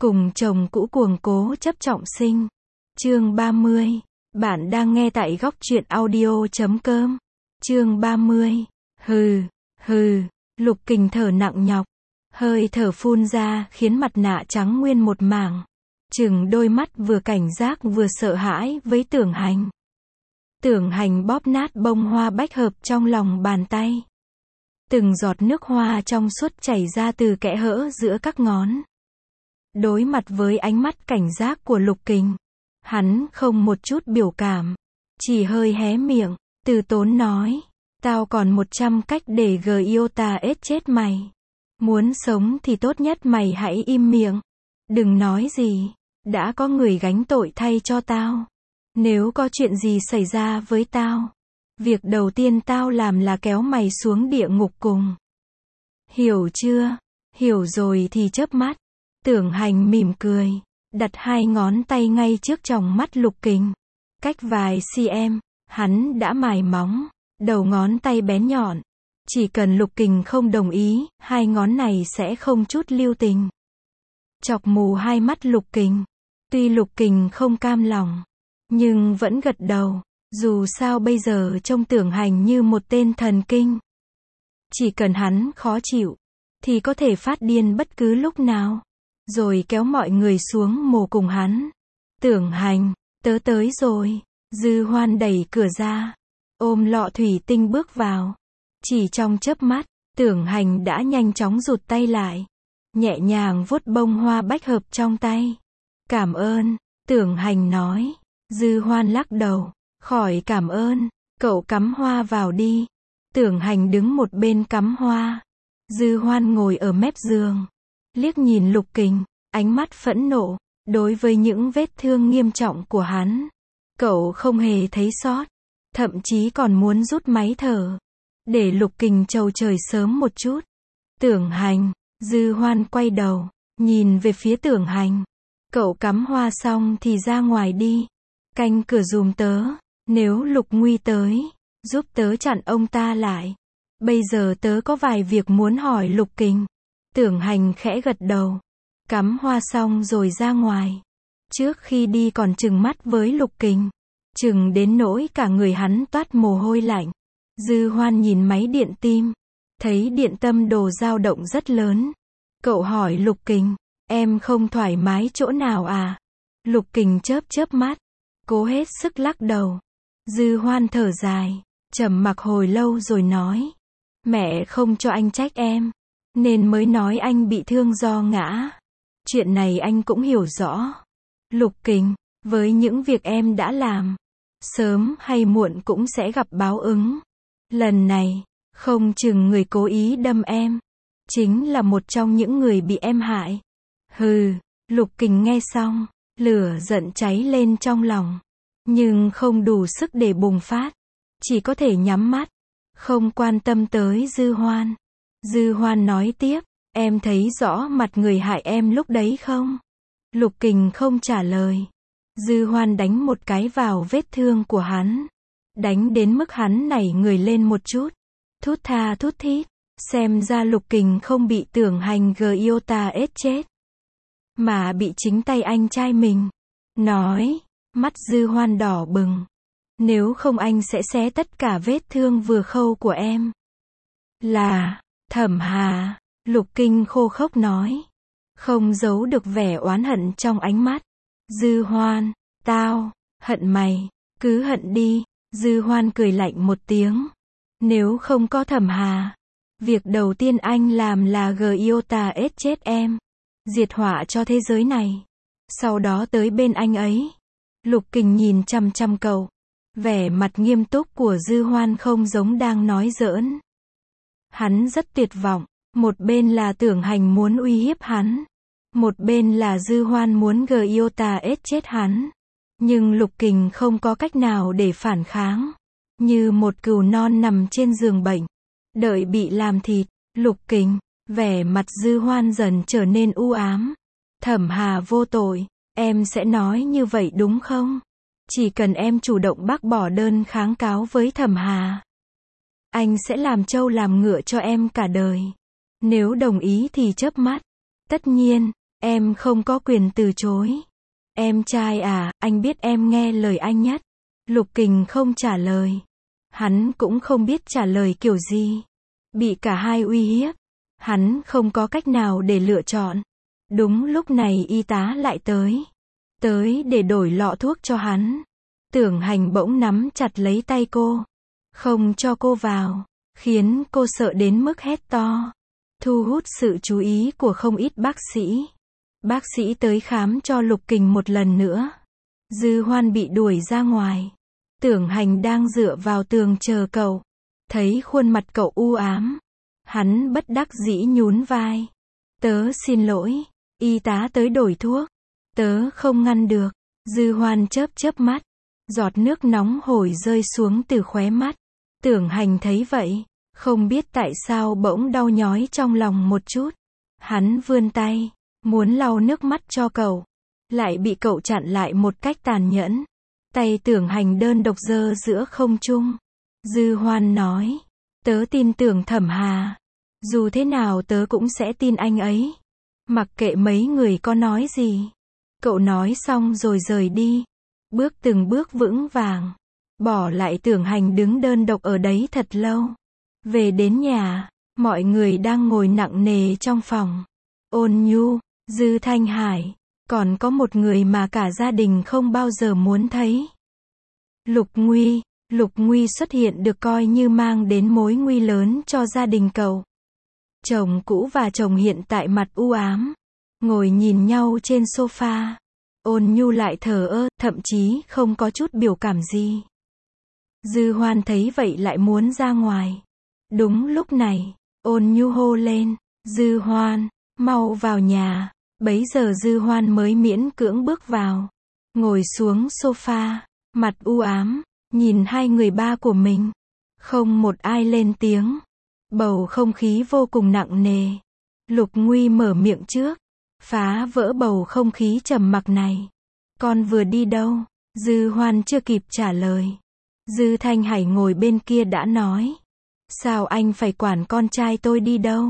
Cùng chồng cũ cuồng cố chấp trọng sinh. Chương 30. Bạn đang nghe tại góc truyện audio.com. Chương 30. Hừ, hừ, Lục Kình thở nặng nhọc. Hơi thở phun ra khiến mặt nạ trắng nguyên một mảng. Chừng đôi mắt vừa cảnh giác vừa sợ hãi với Tưởng Hành. Tưởng Hành bóp nát bông hoa bách hợp trong lòng bàn tay. Từng giọt nước hoa trong suốt chảy ra từ kẽ hở giữa các ngón. Đối mặt với ánh mắt cảnh giác của Lục Kình, hắn không một chút biểu cảm, chỉ hơi hé miệng, từ tốn nói, tao còn 100 cách để Giota ết chết mày. Muốn sống thì tốt nhất mày hãy im miệng, đừng nói gì, đã có người gánh tội thay cho tao. Nếu có chuyện gì xảy ra với tao, việc đầu tiên tao làm là kéo mày xuống địa ngục cùng. Hiểu chưa? Hiểu rồi thì chớp mắt. Tưởng Hành mỉm cười, đặt hai ngón tay ngay trước tròng mắt Lục Kình. Cách vài cm, hắn đã mài móng, đầu ngón tay bén nhọn. Chỉ cần Lục Kình không đồng ý, hai ngón này sẽ không chút lưu tình. Chọc mù hai mắt Lục Kình. Tuy Lục Kình không cam lòng, nhưng vẫn gật đầu. Dù sao bây giờ trông Tưởng Hành như một tên thần kinh. Chỉ cần hắn khó chịu, thì có thể phát điên bất cứ lúc nào. Rồi kéo mọi người xuống mồ cùng hắn. Tưởng Hành, tớ tới rồi. Dư Hoan đẩy cửa ra, ôm lọ thủy tinh bước vào. Chỉ trong chớp mắt, Tưởng Hành đã nhanh chóng rụt tay lại, nhẹ nhàng vuốt bông hoa bách hợp trong tay. Cảm ơn, Tưởng Hành nói. Dư Hoan lắc đầu, khỏi cảm ơn, cậu cắm hoa vào đi. Tưởng Hành đứng một bên cắm hoa. Dư Hoan ngồi ở mép giường, liếc nhìn Lục Kình, ánh mắt phẫn nộ, đối với những vết thương nghiêm trọng của hắn. Cậu không hề thấy sót, thậm chí còn muốn rút máy thở, để Lục Kình trầu trời sớm một chút. Tưởng Hành, Dư Hoan quay đầu, nhìn về phía Tưởng Hành. Cậu cắm hoa xong thì ra ngoài đi, canh cửa giùm tớ, nếu Lục Nguy tới, giúp tớ chặn ông ta lại. Bây giờ tớ có vài việc muốn hỏi Lục Kình. Tưởng Hành khẽ gật đầu, cắm hoa xong rồi ra ngoài. Trước khi đi còn trừng mắt với Lục Kình, trừng đến nỗi cả người hắn toát mồ hôi lạnh. Dư Hoan nhìn máy điện tim, thấy điện tâm đồ dao động rất lớn. Cậu hỏi Lục Kình, em không thoải mái chỗ nào à? Lục Kình chớp chớp mắt, cố hết sức lắc đầu. Dư Hoan thở dài, trầm mặc hồi lâu rồi nói, mẹ không cho anh trách em, nên mới nói anh bị thương do ngã. Chuyện này anh cũng hiểu rõ. Lục Kình, với những việc em đã làm, sớm hay muộn cũng sẽ gặp báo ứng. Lần này, không chừng người cố ý đâm em, chính là một trong những người bị em hại. Hừ, Lục Kình nghe xong, lửa giận cháy lên trong lòng, nhưng không đủ sức để bùng phát, chỉ có thể nhắm mắt, không quan tâm tới Dư Hoan. Dư Hoan nói tiếp, em thấy rõ mặt người hại em lúc đấy không? Lục Kình không trả lời. Dư Hoan đánh một cái vào vết thương của hắn, đánh đến mức hắn nảy người lên một chút, thút tha thút thít. Xem ra Lục Kình không bị Tưởng Hành Giota ết chết, mà bị chính tay anh trai mình. Nói, mắt Dư Hoan đỏ bừng, nếu không anh sẽ xé tất cả vết thương vừa khâu của em. Là Thẩm Hà, Lục Kình khô khốc nói, không giấu được vẻ oán hận trong ánh mắt. Dư Hoan, tao hận mày, cứ hận đi. Dư Hoan cười lạnh một tiếng, nếu không có Thẩm Hà, việc đầu tiên anh làm là Giota ết chết em, diệt họa cho thế giới này, sau đó tới bên anh ấy. Lục Kình nhìn chăm chăm cậu, vẻ mặt nghiêm túc của Dư Hoan không giống đang nói giỡn. Hắn rất tuyệt vọng, một bên là Tưởng Hành muốn uy hiếp hắn, một bên là Dư Hoan muốn Giota ết chết hắn. Nhưng Lục Kình không có cách nào để phản kháng, như một cừu non nằm trên giường bệnh, đợi bị làm thịt. Lục Kình, vẻ mặt Dư Hoan dần trở nên u ám. Thẩm Hà vô tội, em sẽ nói như vậy đúng không? Chỉ cần em chủ động bác bỏ đơn kháng cáo với Thẩm Hà, anh sẽ làm trâu làm ngựa cho em cả đời. Nếu đồng ý thì chớp mắt. Tất nhiên, Em không có quyền từ chối. Em trai à, anh biết em nghe lời anh nhất. Lục Kình không trả lời. Hắn cũng không biết trả lời kiểu gì. Bị cả hai uy hiếp. Hắn không có cách nào để lựa chọn. Đúng lúc này y tá lại tới. Tới để đổi lọ thuốc cho hắn. Tưởng Hành bỗng nắm chặt lấy tay cô. Không cho cô vào. Khiến cô sợ đến mức hét to. Thu hút sự chú ý của không ít bác sĩ. Bác sĩ tới khám cho Lục Kình một lần nữa. Dư Hoan bị đuổi ra ngoài. Tưởng Hành đang dựa vào tường chờ cậu. Thấy khuôn mặt cậu u ám. Hắn bất đắc dĩ nhún vai. Tớ xin lỗi. Y tá tới đổi thuốc. Tớ không ngăn được. Dư Hoan chớp chớp mắt. Giọt nước nóng hổi rơi xuống từ khóe mắt. Tưởng Hành thấy vậy. Không biết tại sao bỗng đau nhói trong lòng một chút. Hắn vươn tay. Muốn lau nước mắt cho cậu. Lại bị cậu chặn lại một cách tàn nhẫn. Tay Tưởng Hành đơn độc giơ giữa không trung. Dư Hoan nói. Tớ tin tưởng Thẩm Hà. Dù thế nào tớ cũng sẽ tin anh ấy. Mặc kệ mấy người có nói gì. Cậu nói xong rồi rời đi. Bước từng bước vững vàng. Bỏ lại Tưởng Hành đứng đơn độc ở đấy thật lâu. Về đến nhà, mọi người đang ngồi nặng nề trong phòng. Ôn Nhu, Dư Thanh Hải, còn có một người mà cả gia đình không bao giờ muốn thấy. Lục Nguy. Lục Nguy xuất hiện được coi như mang đến mối nguy lớn cho gia đình cậu. Chồng cũ và chồng hiện tại mặt u ám, ngồi nhìn nhau trên sofa. Ôn Nhu lại thờ ơ, thậm chí không có chút biểu cảm gì. Dư Hoan thấy vậy lại muốn ra ngoài. Đúng lúc này, Ôn Nhu hô lên, Dư Hoan, mau vào nhà. Bấy giờ Dư Hoan mới miễn cưỡng bước vào. Ngồi xuống sofa, mặt u ám, nhìn hai người ba của mình. Không một ai lên tiếng. Bầu không khí vô cùng nặng nề. Lục Nguy mở miệng trước, phá vỡ bầu không khí trầm mặc này. Con vừa đi đâu? Dư Hoan chưa kịp trả lời. Dư Thanh Hải ngồi bên kia đã nói. Sao anh phải quản con trai tôi đi đâu?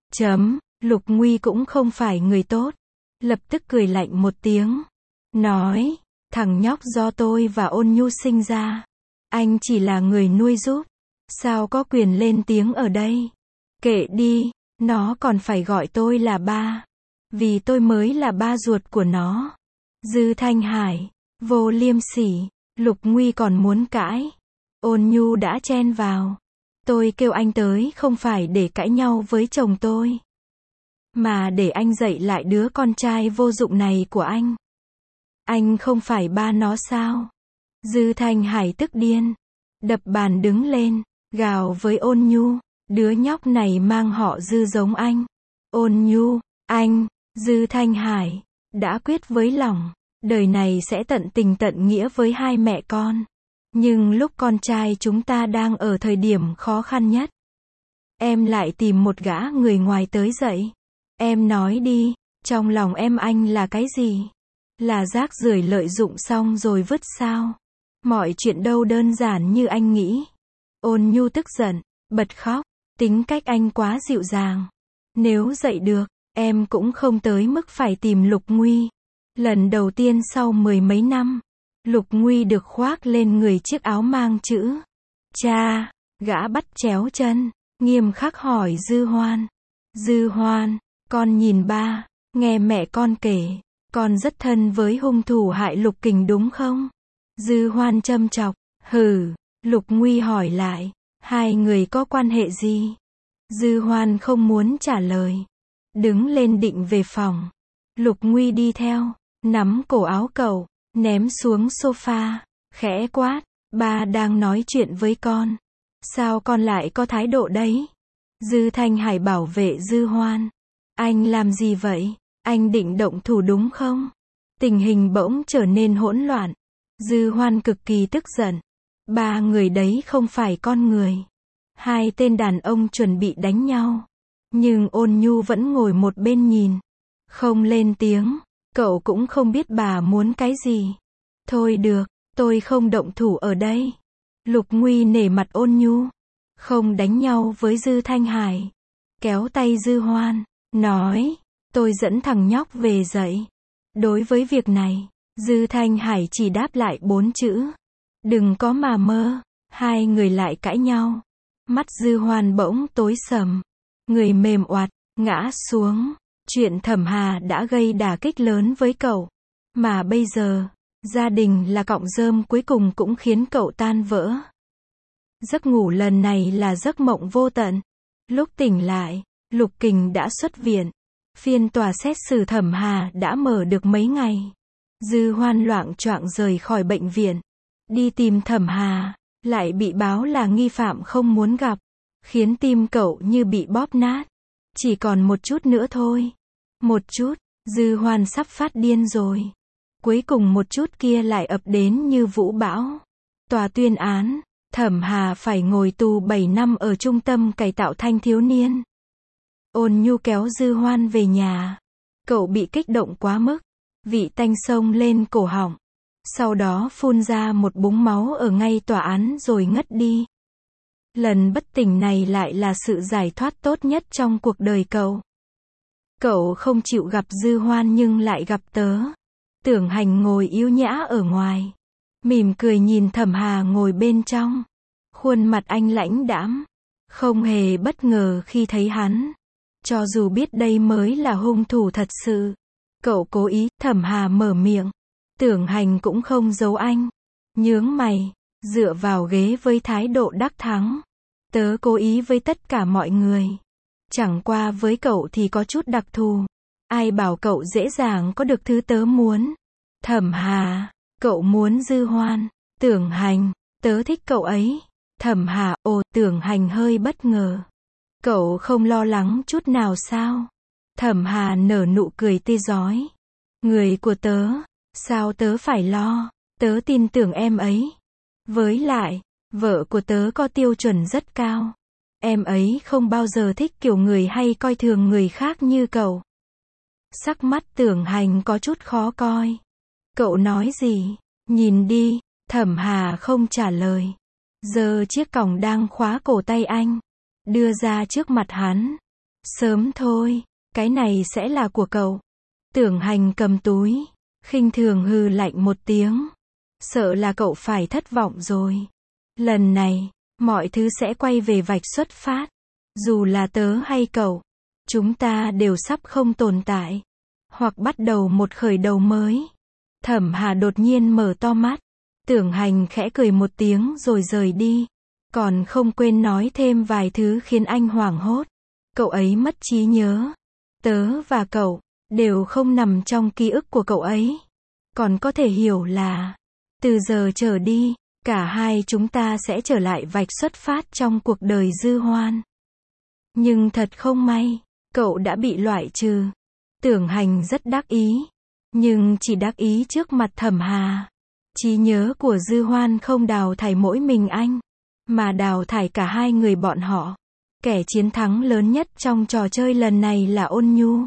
Lục Nguy cũng không phải người tốt. Lập tức cười lạnh một tiếng. Nói, thằng nhóc do tôi và Ôn Nhu sinh ra. Anh chỉ là người nuôi giúp. Sao có quyền lên tiếng ở đây? Kệ đi, nó còn phải gọi tôi là ba. Vì tôi mới là ba ruột của nó. Dư Thanh Hải, vô liêm sỉ. Lục Nguy còn muốn cãi. Ôn Nhu đã chen vào. Tôi kêu anh tới không phải để cãi nhau với chồng tôi, mà để anh dạy lại đứa con trai vô dụng này của anh. Anh không phải ba nó sao? Dư Thanh Hải tức điên. Đập bàn đứng lên, gào với Ôn Nhu. Đứa nhóc này mang họ Dư giống anh. Ôn Nhu, anh, Dư Thanh Hải, đã quyết với lòng. Đời này sẽ tận tình tận nghĩa với hai mẹ con. Nhưng lúc con trai chúng ta đang ở thời điểm khó khăn nhất, em lại tìm một gã người ngoài tới dậy. Em nói đi, trong lòng em anh là cái gì? Là rác rưởi lợi dụng xong rồi vứt sao? Mọi chuyện đâu đơn giản như anh nghĩ. Ôn Nhu tức giận, bật khóc. Tính cách anh quá dịu dàng. Nếu dạy được, em cũng không tới mức phải tìm Lục Nguy. Lần đầu tiên sau 10 mấy năm, Lục Nguy được khoác lên người chiếc áo mang chữ cha. Gã bắt chéo chân, nghiêm khắc hỏi Dư Hoan. Dư Hoan, con nhìn ba, nghe mẹ con kể, con rất thân với hung thủ hại Lục Kình đúng không? Dư Hoan châm chọc. Hừ. Lục Nguy hỏi lại. Hai người có quan hệ gì? Dư Hoan không muốn trả lời. Đứng lên định về phòng. Lục Nguy đi theo, nắm cổ áo cậu, ném xuống sofa, khẽ quát. Ba đang nói chuyện với con. Sao con lại có thái độ đấy? Dư Thanh Hải bảo vệ Dư Hoan. Anh làm gì vậy? Anh định động thủ đúng không? Tình hình bỗng trở nên hỗn loạn. Dư Hoan cực kỳ tức giận. Ba người đấy không phải con người. Hai tên đàn ông chuẩn bị đánh nhau. Nhưng Ôn Nhu vẫn ngồi một bên nhìn. Không lên tiếng. Cậu cũng không biết bà muốn cái gì. Thôi được, tôi không động thủ ở đây. Lục Nguy nể mặt Ôn Nhu. Không đánh nhau với Dư Thanh Hải. Kéo tay Dư Hoan. Nói, Tôi dẫn thằng nhóc về dạy. Đối với việc này, Dư Thanh Hải chỉ đáp lại 4 chữ. Đừng có mà mơ. Hai người lại cãi nhau. Mắt Dư Hoan bỗng tối sầm. Người mềm oặt, ngã xuống. Chuyện Thẩm Hà đã gây đả kích lớn với cậu. Mà bây giờ, gia đình là cọng rơm cuối cùng cũng khiến cậu tan vỡ. Giấc ngủ lần này là giấc mộng vô tận. Lúc tỉnh lại, Lục Kình đã xuất viện. Phiên tòa xét xử Thẩm Hà đã mở được mấy ngày. Dư Hoan loạng choạng rời khỏi bệnh viện. Đi tìm Thẩm Hà, lại bị báo là nghi phạm không muốn gặp. Khiến tim cậu như bị bóp nát. Chỉ còn một chút nữa thôi. Một chút, Dư Hoan sắp phát điên rồi. Cuối cùng một chút kia lại ập đến như vũ bão. Tòa tuyên án, Thẩm Hà phải ngồi tù 7 năm ở trung tâm cải tạo thanh thiếu niên. Ôn Nhu kéo Dư Hoan về nhà. Cậu bị kích động quá mức. Vị tanh xông lên cổ họng. Sau đó phun ra một búng máu ở ngay tòa án rồi ngất đi. Lần bất tỉnh này lại là sự giải thoát tốt nhất trong cuộc đời cậu. Cậu không chịu gặp Dư Hoan nhưng lại gặp Tớ. Tưởng Hành ngồi yếu nhã ở ngoài. Mỉm cười nhìn Thẩm Hà ngồi bên trong. Khuôn mặt anh lãnh đãng. Không hề bất ngờ khi thấy hắn. Cho dù biết đây mới là hung thủ thật sự. Cậu cố ý, Thẩm Hà mở miệng. Tưởng Hành cũng không giấu anh. Nhướng mày, dựa vào ghế với thái độ đắc thắng. Tớ cố ý với tất cả mọi người. Chẳng qua với cậu thì có chút đặc thù. Ai bảo cậu dễ dàng có được thứ tớ muốn. Thẩm Hà, cậu muốn Dư Hoan. Tưởng Hành, tớ thích cậu ấy. Thẩm Hà, ồ, Tưởng Hành hơi bất ngờ. Cậu không lo lắng chút nào sao? Thẩm Hà nở nụ cười tươi rói. Người của tớ, sao tớ phải lo? Tớ tin tưởng em ấy. Với lại, vợ của tớ có tiêu chuẩn rất cao. Em ấy không bao giờ thích kiểu người hay coi thường người khác như cậu. Sắc mắt Tưởng Hành có chút khó coi. Cậu nói gì? Nhìn đi. Thẩm Hà không trả lời. Giơ chiếc còng đang khóa cổ tay anh. Đưa ra trước mặt hắn. Sớm thôi. Cái này sẽ là của cậu. Tưởng Hành cầm túi. Khinh thường hừ lạnh một tiếng. Sợ là cậu phải thất vọng rồi. Lần này, mọi thứ sẽ quay về vạch xuất phát. Dù là tớ hay cậu, chúng ta đều sắp không tồn tại. Hoặc bắt đầu một khởi đầu mới. Thẩm Hà đột nhiên mở to mắt. Tưởng Hành khẽ cười một tiếng rồi rời đi. Còn không quên nói thêm vài thứ khiến anh hoảng hốt. Cậu ấy mất trí nhớ. Tớ và cậu đều không nằm trong ký ức của cậu ấy. Còn có thể hiểu là từ giờ trở đi, cả hai chúng ta sẽ trở lại vạch xuất phát trong cuộc đời Dư Hoan. Nhưng thật không may, cậu đã bị loại trừ. Tưởng Hành rất đắc ý. Nhưng chỉ đắc ý trước mặt Thẩm Hà. Trí nhớ của Dư Hoan không đào thải mỗi mình anh, mà đào thải cả hai người bọn họ. Kẻ chiến thắng lớn nhất trong trò chơi lần này là Ôn Nhu.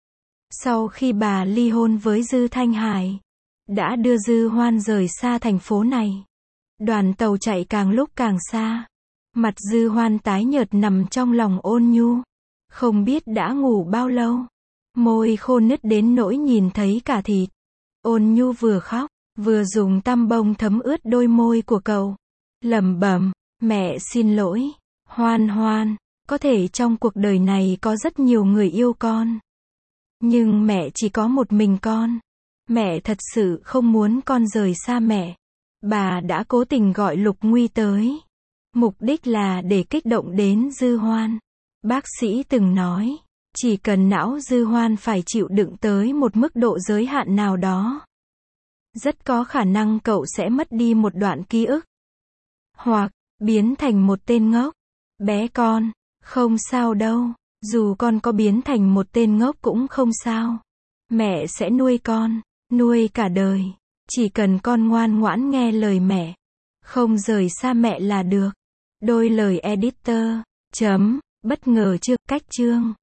Sau khi bà ly hôn với Dư Thanh Hải, đã đưa Dư Hoan rời xa thành phố này. Đoàn tàu chạy càng lúc càng xa. Mặt Dư Hoan tái nhợt nằm trong lòng Ôn Nhu. Không biết đã ngủ bao lâu. Môi khô nứt đến nỗi nhìn thấy cả thịt. Ôn Nhu vừa khóc, vừa dùng tăm bông thấm ướt đôi môi của cậu. Lẩm bẩm, mẹ xin lỗi. Hoan Hoan, có thể trong cuộc đời này có rất nhiều người yêu con. Nhưng mẹ chỉ có một mình con. Mẹ thật sự không muốn con rời xa mẹ. Bà đã cố tình gọi Lục Nguy tới. Mục đích là để kích động đến Dư Hoan. Bác sĩ từng nói, chỉ cần não Dư Hoan phải chịu đựng tới một mức độ giới hạn nào đó, rất có khả năng cậu sẽ mất đi một đoạn ký ức. Hoặc, biến thành một tên ngốc. Bé con, không sao đâu. Dù con có biến thành một tên ngốc cũng không sao. Mẹ sẽ nuôi con, nuôi cả đời. Chỉ cần con ngoan ngoãn nghe lời mẹ, không rời xa mẹ là được. Đôi lời editor. Chấm. Bất ngờ chưa? Cách chương.